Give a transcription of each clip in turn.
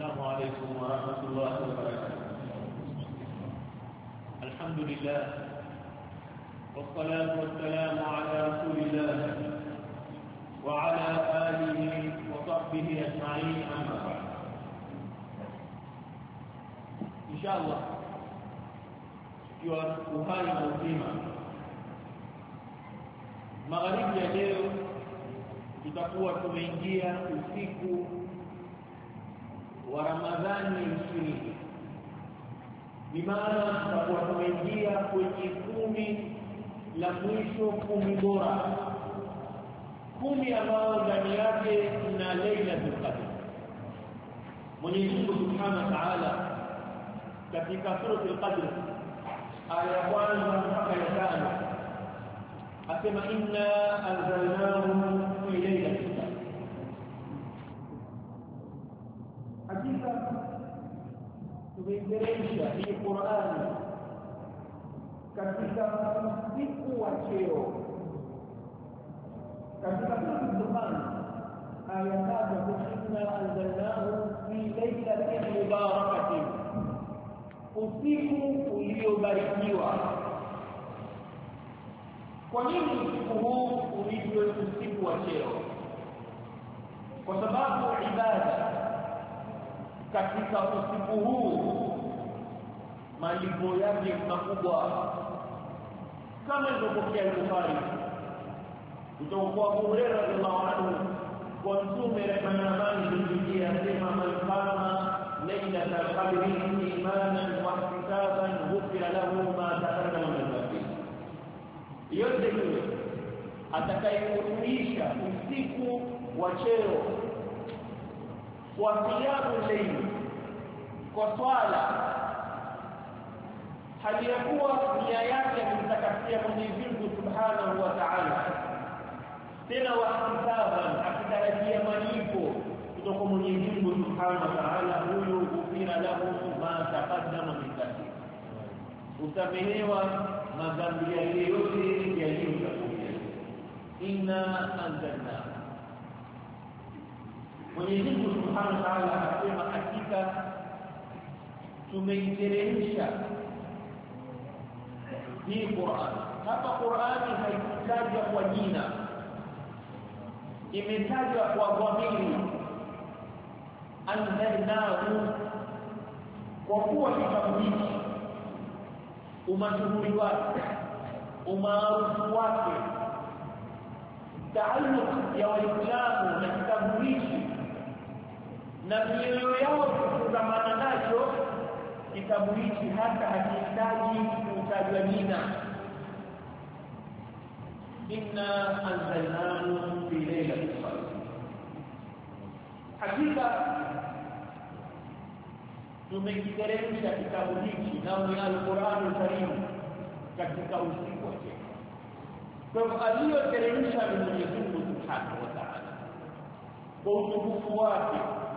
السلام عليكم ورحمة الله وبركاته. الحمد لله والصلاة والسلام على رسول الله وعلى آله وصحبه أجمعين أما بعد. إن شاء الله tukiwa uhai na uzima, magharibi ya leo tutakuwa tumeingia usiku wa Ramadhani 20. Bimaana tutakuwa tumeingia kwenye 10 la mwisho, 10 bora, 10 ambao ndani yake na Lailatul Qadr. Mwenyezi Mungu Subhanahu wa Ta'ala katika sura al-Qadr aya ya kwanza mpaka ya 5 asema inna anzalnahu fi lailatul qadr. Hakika tumeiteremsha hii Qur'ani katika usiku wa cheo. Katika sura al-Dukhan aya ya 3 inna anzalnahu fi lailatin mubarakatin, usiku uliobarikiwa. Kwa nini usiku huu uitwe usiku wa cheo? Kwa sababu ibada katika usiku huu malipo yake makubwa, kama ilivyokuja Bukhari kutoka kwa Abu Hurairah radhiallahu anhu kwa Mtume rehma na amani zimfikie, asema man qama lailatul qadri imanan wa ihtisaban ghufira lahu ma taqaddama min dhanbihi. Yote yule atakayekuisha usiku wa cheo kwa qiyamul layl, kwa swala, hali ya kuwa nia yake kumtakasia Mwenyezi Mungu Subhanahu wa Ta'ala, tena wa ihtisaban, akitarajia malipo kutoka Mwenyezi Mungu Subhanahu wa Ta'ala, huyo ghufira lahu ma taqaddama min dhanbihi, utamehewa madhambi yake yote yaliyotangulia. Inna anzalna, Mwenyezi Mungu Subhanahu wa Ta'ala anasema hakika tumeiteremsha hii Qur'an. Hapa Qur'ani haikutajwa kwa jina, imetajwa kwa dhamiri anzalnahu, kwa kuwa kitabu hiki umashuhuri wake, umaarufu wake, taalluq ya Waislamu na kitabu hiki na mioyo yao kufungamana nacho, kitabu hiki hata hakihitaji kutajwa jina. Inna anzalnahu fi lailatul qadr, hakika tumekiteremsha kitabu hiki na ni Al-Qur'an Al-Karim katika usiku wa cheo. Kwa hivyo aliyoteremsha ni Mwenyezi Mungu Subhanahu wa Ta'ala kwa utukufu wake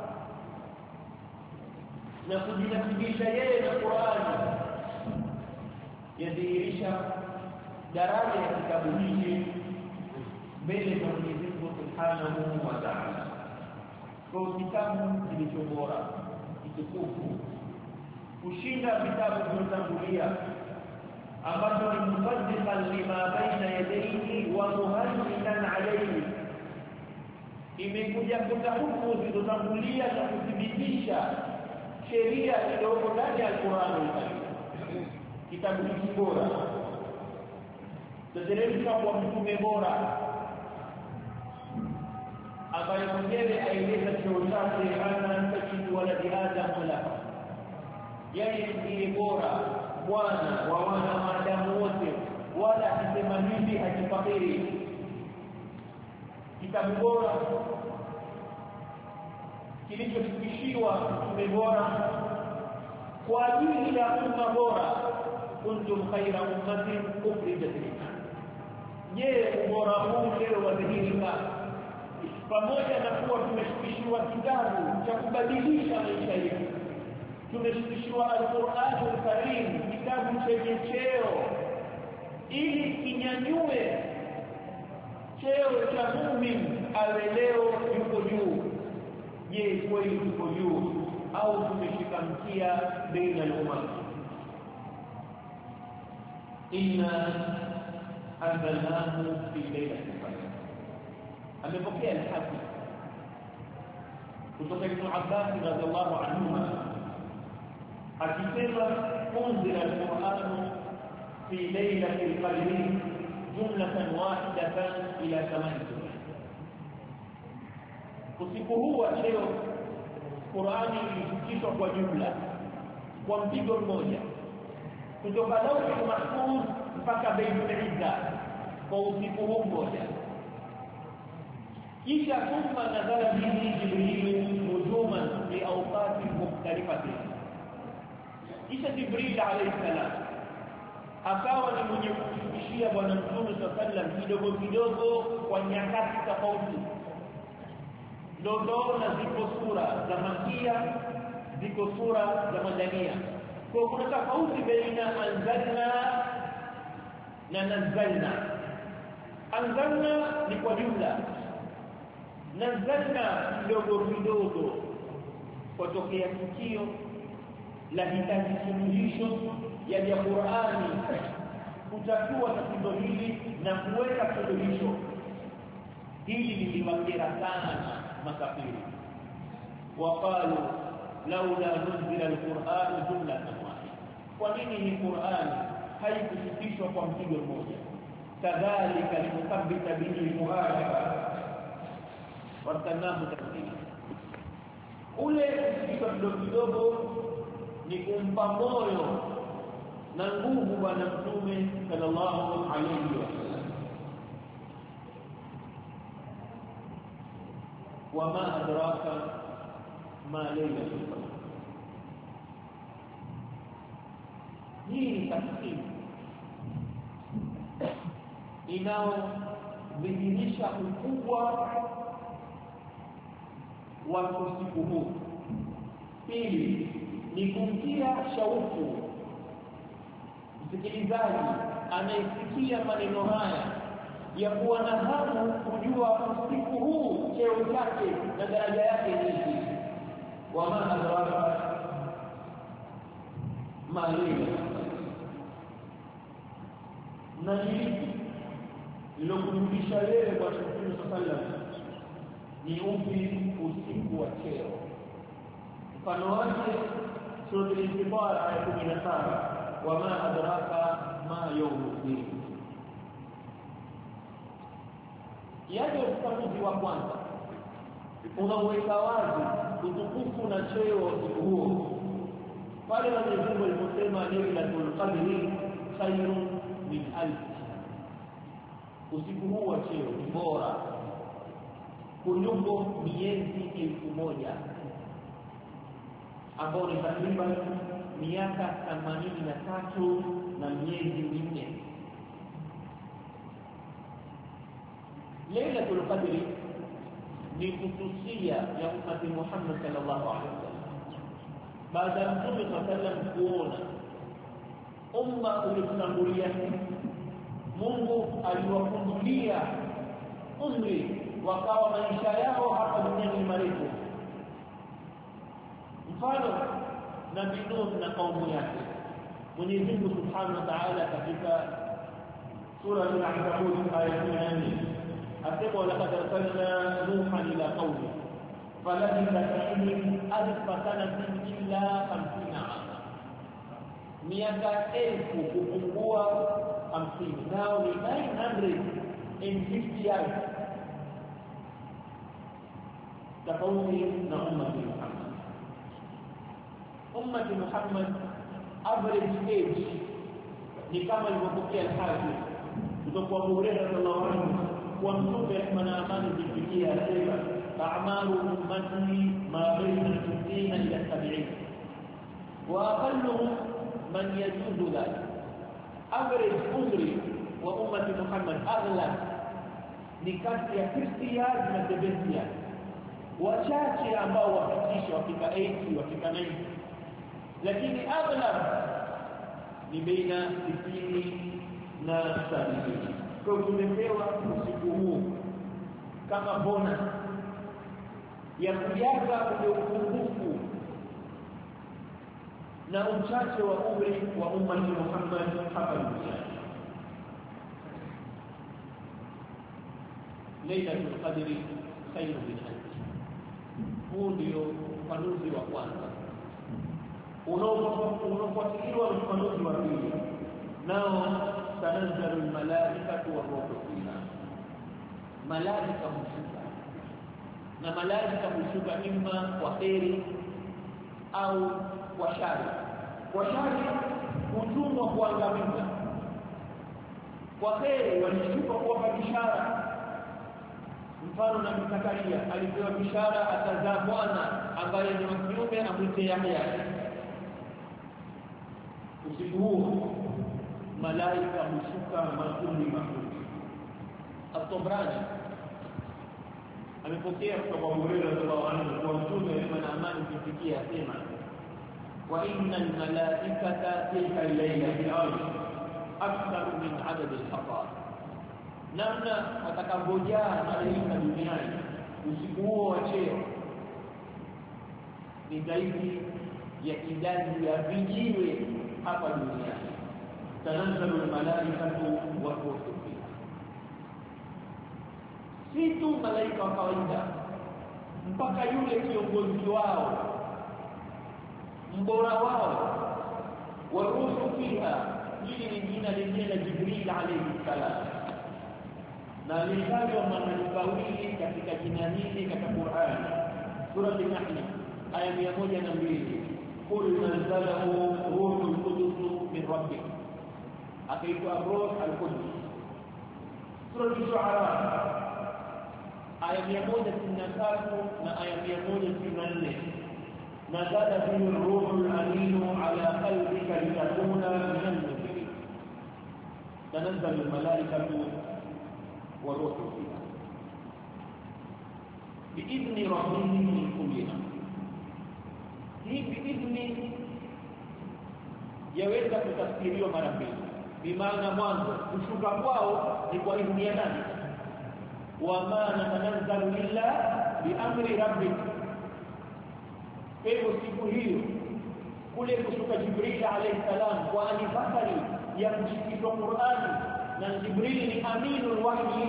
na kujinasibisha yeye na Qur'ani, yadhihirisha daraja ya kitabu hiki mbele za Mwenyezi Mungu Subhanahu wa Ta'ala. Kwa kitabu kilicho bora, kitukufu, kushinda vitabu vilivyotangulia, ambacho ni musaddiqan lima baina yadayhi wa muhaiminan alayhi, imekuja kutahukumu zilizotangulia na kuthibitisha sheria iliyoko ndani ya Qur'an al-Karim. Kitabu hiki bora tuteremsha kwa mtume bora ambaye mwenyewe aeleza cheo chake, ana tajidu waladi Adam la, yeye ndiye bora, bwana wa wana wa Adamu wote, wala akisema hivi hajifakiri. Kitabu bora kilichofikishiwa mtume bora kwa ajili ya umma bora, kuntum khayra ummatin ukhrijat lin-nas. Je, ubora huu leo wadhihirika pamoja na kuwa tumeshikishiwa kitabu cha kubadilisha maisha yetu, tumeshikishiwa Al-Qur'an Al-Karim, kitabu chenye cheo, ili kinyanyue cheo cha muumini awe leo yuko juu. Je, kweli yuko juu taslia baina al-umam. Inna anzalnahu fi laylatil qadr. Amepokea al-Hafiz kutoka Ibn Abbas radhiallahu anhu akisema unzila al-Qur'an fi laylatil qadr jumlatan wahidatan ila 8 surah. Usiku huu wa leo Qur'ani ilishukishwa kwa jumla kwa mpigo mmoja kutoka Lauhul Mahfuz mpaka Baitul Izza kwa usiku huu mmoja. Kisha thumma nazala bihi Jibril nujuman li awqatin mukhtalifatin. Kisha Jibril alayhi salam akawa ni mwenye kushukishia bwana Mtume sallallahu kidogo kidogo kwa nyakati tofauti. Ndoona ziko sura za Makia, ziko sura za Madania. Kwa kuna tofauti baina anzalna na nazalna. Anzalna ni kwa jumla, nazalna kidogo kidogo kutokea tukio la hitaji suluhisho ya Qur'ani kutatua tatizo hili na kuweka suluhisho. Hili liliwakera sana makafiri. Waqalu laula nuzila al-Qur'an jumlatan wahida. Kwa nini hii Qur'an haikushukishwa kwa mpigo mmoja? Kadhalika limukabbita bihi al-muhajaba wartanahu tafsiri. Ule kushukishwa kidogo ni kumpa moyo na nguvu bwana Mtume sallallahu alayhi wasallam. Wama adraka ma laylatul qadr. Hii tafsiri inaodhihirisha ukubwa wa usiku huu. Pili ni kumtia shauku msikilizaji anayesikia maneno haya ya kuwa na hamu kujua usiku huu cheo chake na daraja yake ni. Wama adraka ma laylatul qadr. Na hili lilokurudisha wewe kwa Mtume sallallahu ni upi usiku wa cheo. Mfano wake sura al-Infitar aya 17, wama adraka ma yawmuddin. Yaani ufafanuzi wa kwanza unaweka wazi utukufu na cheo usiku huo. Pale Mwenyezi Mungu aliposema Lailatul Qadr khairun min alf. Usiku huu wa cheo ni bora kuliko miezi 1000 ambao ni takriban miaka 83 na miezi 4. Lailatul Qadr ni kutusia ya ummati Muhammad sallallahu alaihi wasallam. Baada ya Mtume sallallahu kuona umma uliotangulia, Mungu aliwakundulia umri wakawa maisha yao hapa duniani marefu. Mfano Nabii Nuh na kaumu yake. Mwenyezi Mungu Subhanahu wa Ta'ala katika sura Al-Ankabut aya 4 asema laqad arsalna Nuhan ila qaumi falabitha fihim alf sanatin illa 50 ama. Miaka 1000 kupungua 50, nao ni 950 years. Tofauti na ummati Muhammad. Ummati Muhammad average age ni kama ilivyokuwa al-Hafiz kutoka Abu Hurairah radhiallahu anhu kwa Mtume rehma na amani zifikia asema a'maru ummati ma baina 60 ila 70 wa aqalluhum man yajuzu dhalik. Average umri wa ummati Muhammad aghlab ni kati ya 50 years na 70 years. Wachache ambao wafikisha wafika 80 wafika 90, lakini aghlab ni baina 60 na 70. Kwa tumepewa usiku huu kama bonus ya kujaza ule upungufu na uchache wa umri wa umma Muhammad hapa duniani. Lailatul Qadri khairu min alf. Huu ndio ufanuzi wa kwanza. Unaofuatiliwa na ufanuzi wa pili, nao tanazzalu malaikatu wa ruhu fiha. Malaika hushuka, na malaika hushuka imma kwa kheri au kwa shari. Kwa shari hutumwa kuangamiza, kwa kheri walishuka kuwapa bishara. Mfano na Zakaria alipewa bishara atazaa mwana ambaye ni mtume amwite Yahya. Usiku huo malaika hushuka makundi. At-Tabrani amepokea kutoka kwa Hurairah radhiallahu anhu kwa mtume na amani kufikia asema, wa innal malaikata tilka al-layla bil arsh akthar min adad al-hatar. Namna watakapojaa malaika duniani usiku huo wa cheo ni zaidi ya idadi ya vijiwe hapa duniani. Tanazzalu al-malaikatu wa ruhu fiha. Si tu malaika wa kawaida, mpaka yule kiongozi wao, mbora wao, wa ruhu fiha. Hili ni jina lingine la Jibril alayhi salam, na alitajwa mara mbili katika jina hili katika Qur'an. Sura An-Nahl aya 102, qul nazalahu ruhul qudus min rabbik. Akaitwa Ruh al-Qudus. Sura Al-Shu'ara aya 163 na aya 164, nazala bihi ar-ruhul amin ala qalbika litakuna min al-munzirin. Tanazzalu al-malaikatu wa ruhu fiha biidhni rabbihim min kulli amr. Hii biidhni yaweza kutafsiriwa mara mbili. Bimaana mwanzo kushuka kwao ni kwa idhni ya nani? Wa ma natanazzalu illa biamri rabbik. Kwa siku hiyo kule kushuka Jibril alayhi salam kwa anifakari ya kushikishwa Qur'ani, na Jibril ni aminul wahyi,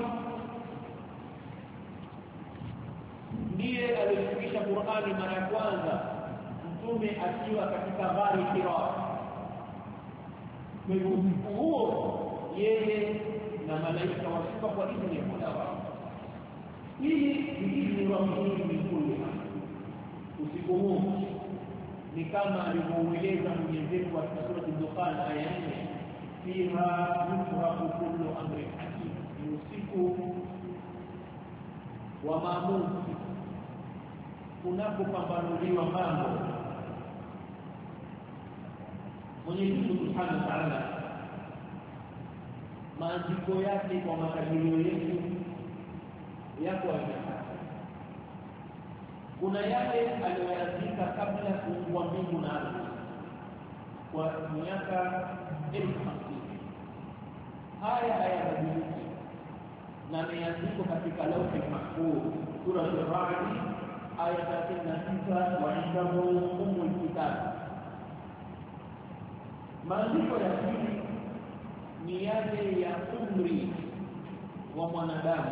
ndiye aliyefikisha Qur'ani mara ya kwanza mtume akiwa katika ghari Hira. Kwa huo yeye na malaika washuka kwa idhini ya Mola wao. Hii ni idhini ya Mungu mkuu. Usiku huu ni kama alivyoeleza Mwenyezi Mungu katika sura Al-Dukhan aya 4, fiha yufraqu kullu amrin hakim. Ni usiku wa maamuzi, kunapopambanuliwa mambo. Mwenyezi Mungu Subhanahu wa Ta'ala maandiko yake kwa makadirio yetu yako yamepata. Kuna yale aliyoyaandika kabla kuumbwa mbingu na ardhi kwa miaka 1050. Haya hayabadiliki na yameandikwa katika Lauh al-Mahfuz, sura Al-Ra'd aya 39, wa indahu ummul kitab. Maandiko ya pili ni yale ya umri wa mwanadamu.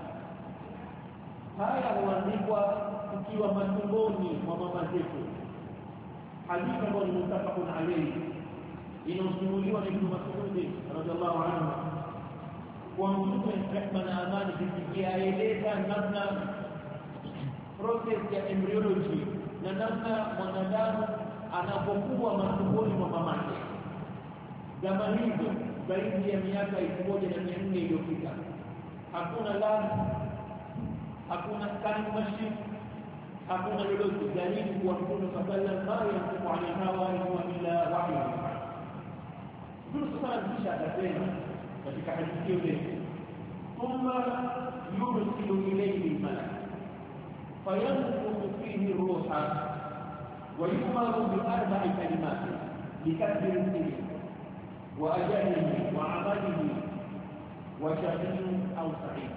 Haya huandikwa tukiwa matumboni mwa mama zetu. Hadithi ambayo ni mutafaqun alayhi inasimuliwa na Ibn Mas'ud radhiallahu anhu kwa mtume rehma na amani kufikia aeleza namna process ya embryology na namna mwanadamu anapokuwa matumboni mwa mamake. Zama hizo zaidi ya miaka 1400 iliyopita, hakuna lab, hakuna scanning machine, hakuna lolote. Dalili kwa Mtume sallallahu alayhi wasallam alihawa ila wahyi. Mtume sallallahu kisha akasema katika hadithi hiyo, thumma yursilu ilayhi al-malak fayanfukhu fihi ruha wa yu'maru bi arba'i kalimat bikatbi rizqihi wa ajalihi wa amalihi wa shaqiyun aw sa'id.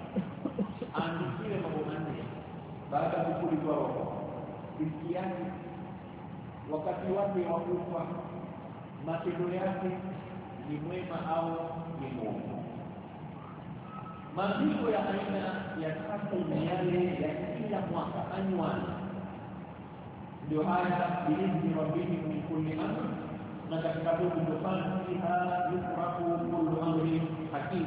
Andikiwe mambo manne baada ya kukulizwa roho, riziki yake, wakati wake wa kufa matendo yake ni mwema au ni mwovu. Malipo ya aina ya tatu ni yale ya kila mwaka annual. Ndio haya biidhni rabbihim min kulli amr, na katika kutofanya fiha yufraku kullu amrin hakim.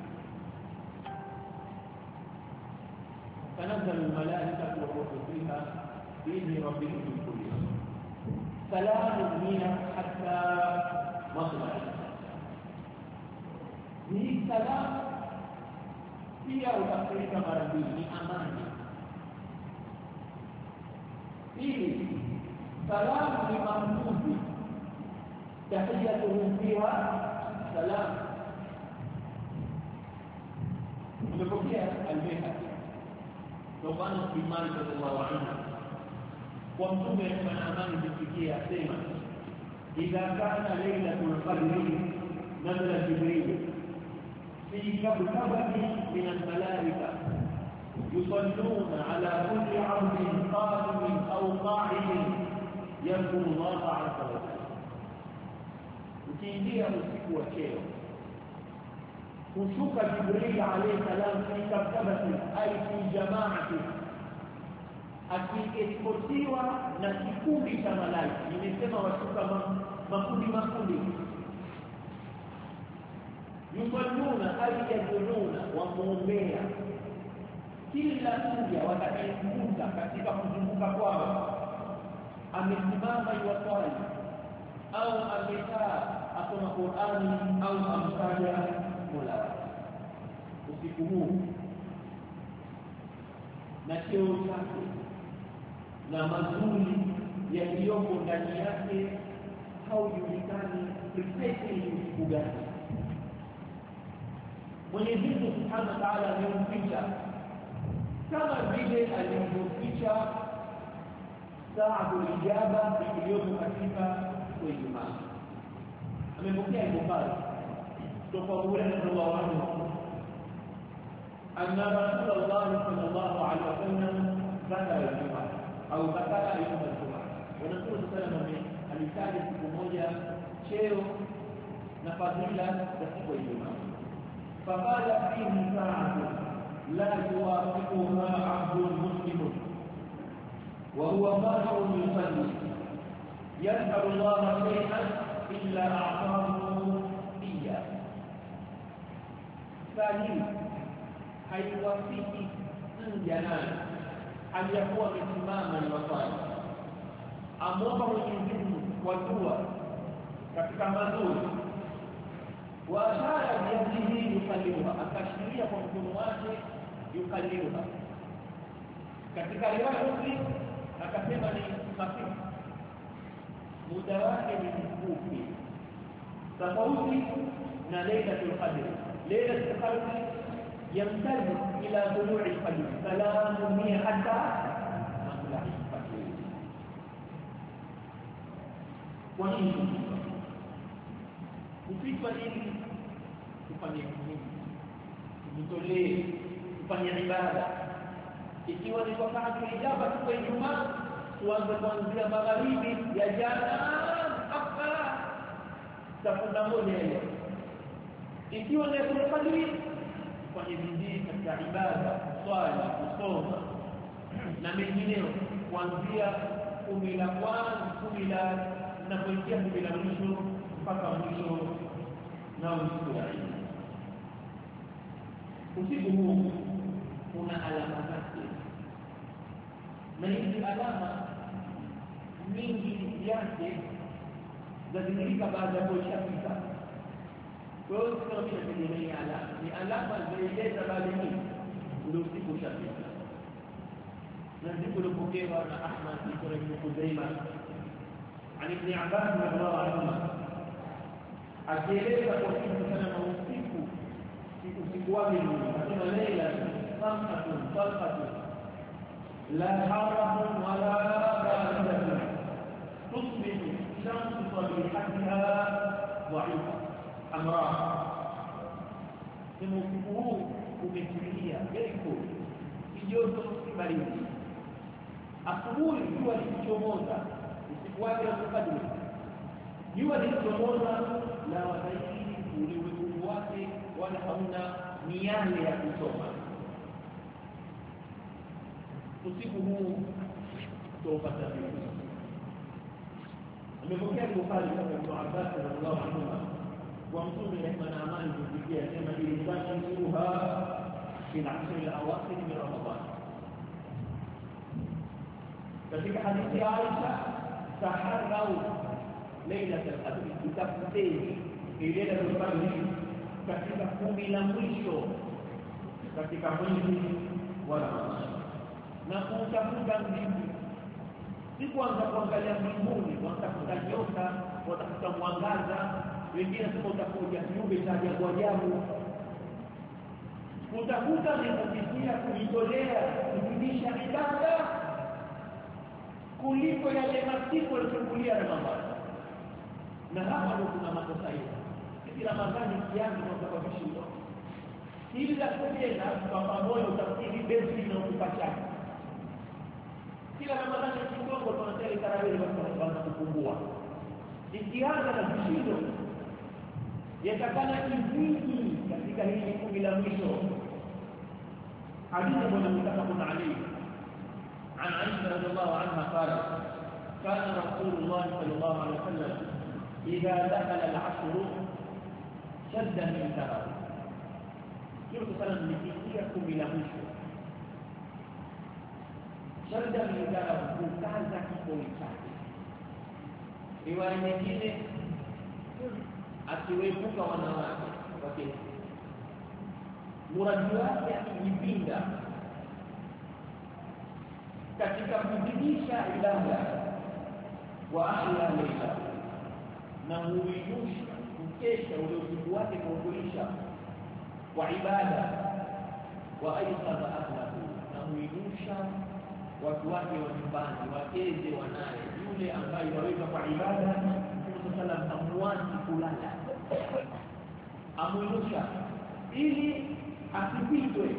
تنزل الملائكة والروح فيها بإذن ربهم من كل أمر سلام هي حتى مطلع الشمس. Hii salam pia utafsirika mara mbili, ni amani. Pili, salam ni maamuzi, tahiyatuhum fiha salam. Tumepokea al-Bayhaqi Tobano Imani radhiallahu anhu kwa mtume na amani zifikia asema idha kana laylatul qadri nazala Jibril fi kabkabati min al-malaika yusalluna ala kulli 'abdin qa'imin aw qa'idin yadhkuru Allah 'azza wa jalla. Ukiingia usiku wa cheo kushuka Jibril alayhi salam fi kabkabati ay fi jama'ati, akieskotiwa na kikundi cha malaika. Nimesema washuka makundi yusalluna ay yad'una wa muombea kila mmoja watakayezunguka katika kuzunguka kwao, amesimama yuwasali au amekaa asoma Qur'ani au amtaja Mola wake. Usiku huu na cheo chake na mazuri yaliyoko ndani yake haujulikani precisely ni usiku gani. Mwenyezi Mungu Subhanahu wa Ta'ala amemficha kama vile alimficha saatul ijaba iliyoko katika Ijumaa. Amepokea Bukhari kutoka Hurairah radhiallahu anhu anna Rasulullah sallallahu alaihi wasallam zakara Ijumaa au zakara Ijumaa. Wanasema sallallahu alitaja siku moja cheo na fadhila za siku ya Ijumaa. Faqala fihi sa'atu la yuwafiquha 'abdun muslimun wa huwa qa'idun yusalli yas'alu Allah shay'an illa a'tahu iyyah. Sahihi haiwafiki mja nani aliyakuwa amesimama ni wasali amomba Mwenyezi Mungu kwa dua katika mazuri, wa ashara biyadihi yukallimuha, akashiria kwa mkono wake yukallimuha. Katika riwaya Muslim akasema ni hafifu, muda wake ni mfupi, tofauti na Lailatul Qadr. Lailatul Qadr yamtadu ila tulu'i al-fajr, salamun hiya hatta matla'i al-fajr. Kwa nini usifa hili tufanye nini? Tujitolee kufanya ibada. Ikiwa ni wakati wa ijaba kwa Ijumaa, tuanze kuanzia magharibi ya jana mpaka saa moja hiyo. Ikiwa ni Qadri, fanye bidii katika ibada, swala, kusoma na mengineo kuanzia 10 la kwanza, 10 la na kuingia 10 la mwisho mpaka mwisho na usiku wa Eid. Usiku huu una alama zake, na hizi alama mingi yake zadhihirika baada ya kushafika. Kwa hiyo kama vile alama ni alama zilieleza baada ya ndio usiku ushafika. Na ndipo lipokewa na Ahmad ibn Khuzaimah عن ابن عباس رضي الله عنهما akieleza kwa kina sana na usiku wake anasema laila samhatun talqatun la harahun wala baratun tusbihu shamsu sabihatiha dha'ifa amra. Ni usiku huu umetulia very cool, kijoto kibaridi. Asubuhi jua likichomoza, usiku usiku wake wa kadri. Jua lilichomoza na wataini ulimwengu wake wala hauna miale ya kusoma. Usiku huu tupata vipi? Amepokea Bukhari kutoka Ibn Abbas radhiallahu anhu wa Mtume rehma na amani kufikia sema ilibashiruha fi al-ashr al-awakhir min Ramadan. Katika hadithi ya Aisha, taharau lailatul qadr, tutafuteni lailatul qadr katika 10 la mwisho katika mwezi wa Ramadhani. Na kutafuta vipi? Si kwanza kuangalia mbinguni, kutafuta nyota, kutafuta mwangaza, wengine sema utakuja kiumbe cha ajabu. Kutafuta ni kupitia kujitolea, kuzidisha ibada kuliko yale masiku yaliyokulia Ramadhani. Na hapa ndio kuna makosa hiyo. Sisi Ramadhani kiasi tunasababisha hilo. Hili la kujenga kwa pamoja utafikiri besi na kupata. Kila Ramadhani kidogo tunataka tarawih kwa kupungua. Ikianza na vishindo yatakana kizidi katika hili 10 la mwisho. Hadithi moja mtakapona Ali عن عائشة رضي الله عنها قالت كان رسول الله صلى الله عليه وسلم إذا دخل العشر شد من ثرى. يقول صلى الله عليه وسلم لكيكم إلى مشو شد من ثرى وكانza kipoi chake. Riwaya nyingine akiwepuka wanawake wake. Muradi wake akijipinda katika kuzidisha ibada wa ahya layla na uinushi mkesha ule usiku wake kuulisha wa ibada wa aidha ahlahu na uinusha watu wake wa nyumbani wakeze wanaye yule ambaye waweza kwa ibada Mtume sallam amwani kulala amuinusha ili asipitwe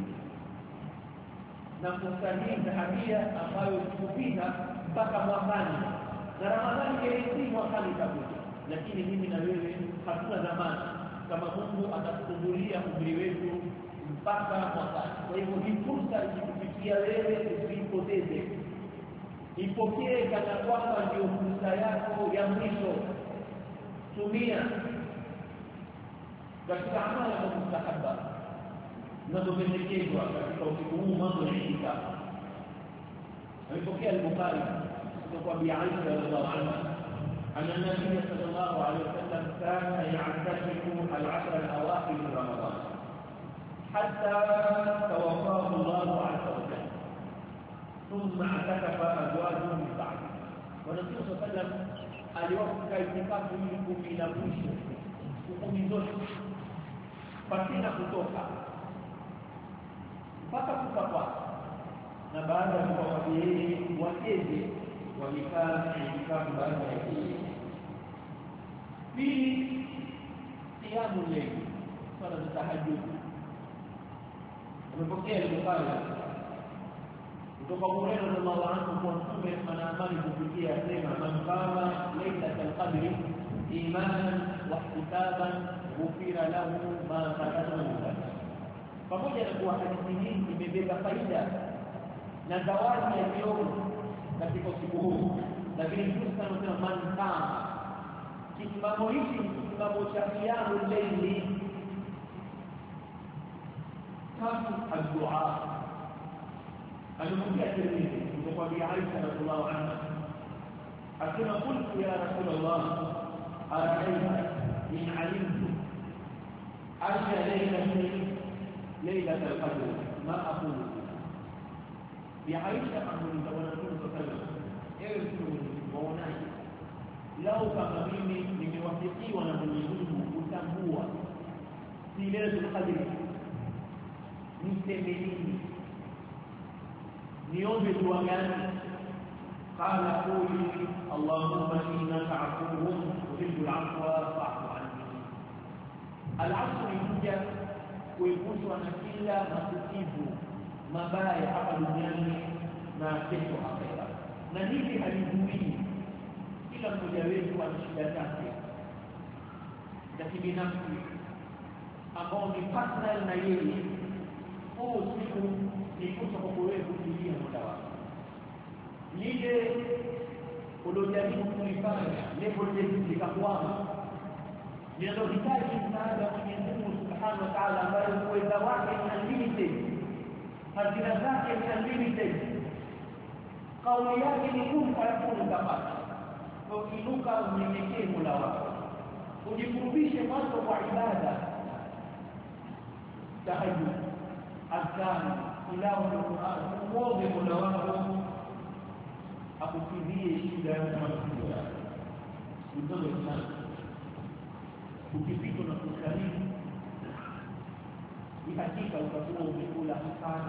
na kustahili dhahabia ambayo kupita mpaka mwakani. Na Ramadhani kelezi mwakani kabisa. Lakini mimi na wewe hatuna zamani kama Mungu atakufungulia umri wetu mpaka mwakani. Kwa hivyo ni fursa ikikufikia wewe usipoteze. Ipokee kana kwamba ndio fursa yako ya mwisho. Tumia katika amali ya mustahaba zinazopendekezwa katika usiku huu mambo ya itikafu. Alipokea al-Bukhari kutoka Bi Aisha radhiallahu anha anna an-nabiy sallallahu alayhi wasallam kana ya'takifu al-'ashr al-awakhir min Ramadan hatta tawaffahu Allah 'azza wa jalla thumma i'takafa azwajuhu min ba'd. Wa Nabii sallallahu alayhi wasallam aliweka itikafu ili kumila mwisho siku zote pasina kutoka mpaka kufa kwake. Na baada ya kufa yeye wakeze walikaa itikafu baada ya hili. Pili, siyamu layl, sala za tahajjud. Amepokea al-Bukhari kutoka Hurairah radhiallahu anhu kwa Mtume anaamani kufikia sema man qama laylatul qadri imanan wa ihtisaban ghufira lahu ma taqaddama min dhanbi. Pamoja na kuwa hadithi hii imebeba faida na zawadi ya kiroho katika usiku huu, lakini Mtume anasema man qama, kisimamo hiki kisimamo cha qiyamul layli kama ad-du'a. Alimwambia Tirmidhi kutoka Bi Aisha radhiallahu anha akasema qultu ya Rasulullah ara'aita in 'alimtu ayya laylatin laylatul qadr ma aqulu. Bi Aisha amuuliza Mtume sallallahu alayhi wasallam, ewe Mtume, waonaje lau kama mimi nimewafikiwa na Mwenyezi Mungu kutambua lailatul qadr, niseme nini? niombe dua gani? Qala quli Allahumma innaka 'afuwwun tuhibbul 'afwa fa'fu 'anni. Al-'afwu ni kuepushwa na kila masikivu mabaya hapa duniani na kesho akhera. Na hivi halizuii kila mmoja wetu ana shida zake za kibinafsi ambao ni personal na yeye. Siku ni kutoka kwa wewe kufikia muda wako lile ulojaribu kulifanya level likakwama, linalohitaji msaada wa Mwenyezi Mungu Subhanahu wa Ta'ala, ambaye uwezo wake ni unlimited, hazina zake ni unlimited, kauli yake ni kun fayakun kapata. Ukiinuka unyenyekee Mola wako, ujikurubishe mwanzo kwa ibada, tahajjud, adhan, tilawa ya Qur'an, muombe Mola wako akukidhie shida na matatizo yako. Ndio sana ukipita na kusalimi, ni hakika utakuwa umekula hasara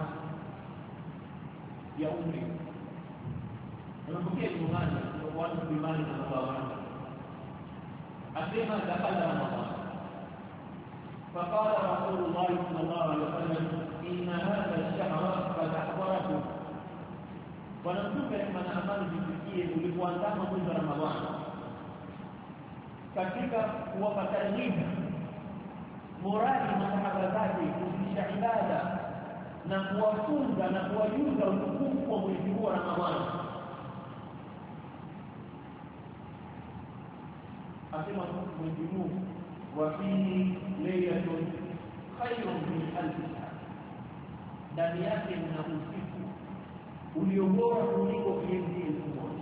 ya umri. Unapokea imani kwa watu imani na Allah asema dakhala Ramadhan, faqala Rasulullah sallallahu alaihi wasallam inna hadha ash-shahra qad ahdarathu. Bwana Mtume ana amani zifikie ulipoandama mwezi wa Ramadhani katika kuwapa tarhibu morali masahaba zake kuzidisha ibada na kuwafunza na kuwajuza utukufu wa mwezi huu wa Ramadhani. Asema mwezi huu wa fihi laylatun khayrun min alf shahr, ndani yake mna usiku uliobora kuliko miezi 1000.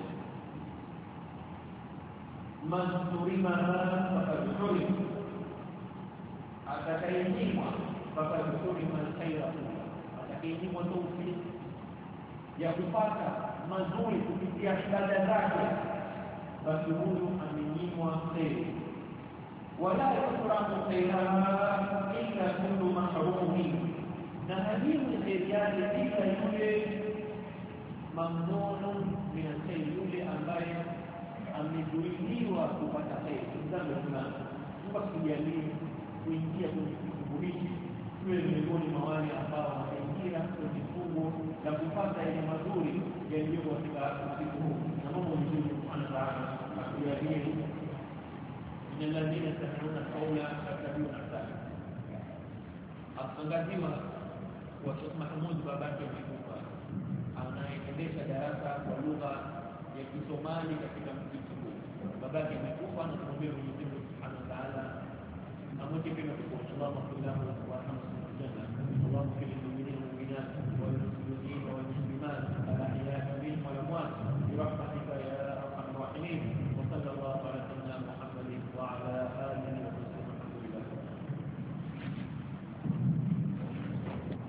Man turima faqad turim, atakayenyimwa faqad turima khayra, atakayenyimwa tawfik ya kupata mazuri kupitia ibada zake, basi huyu amenyimwa kheri. Wala yusrafu khayraha illa kullu mahrumin, na hadimu kheri yake ila yule mamnunun min al-khayr, yule ambaye amezuiliwa kupata kheri. Ndio tunasema Mungu asijalie kuingia kwenye kifungo hiki, tuwe miongoni mwa wale ambao wanaingia kwenye kifungo na kupata yale mazuri yaliyo katika usiku huu. Na Mungu mzuri Subhanahu wa Ta'ala atujalie min alladhina yastami'una qawla fayattabi'una ahsana. Angaziwa kwa Sheikh Mahmud babake amekufa, anaendesha darasa kwa lugha ya Kisomali katika msikiti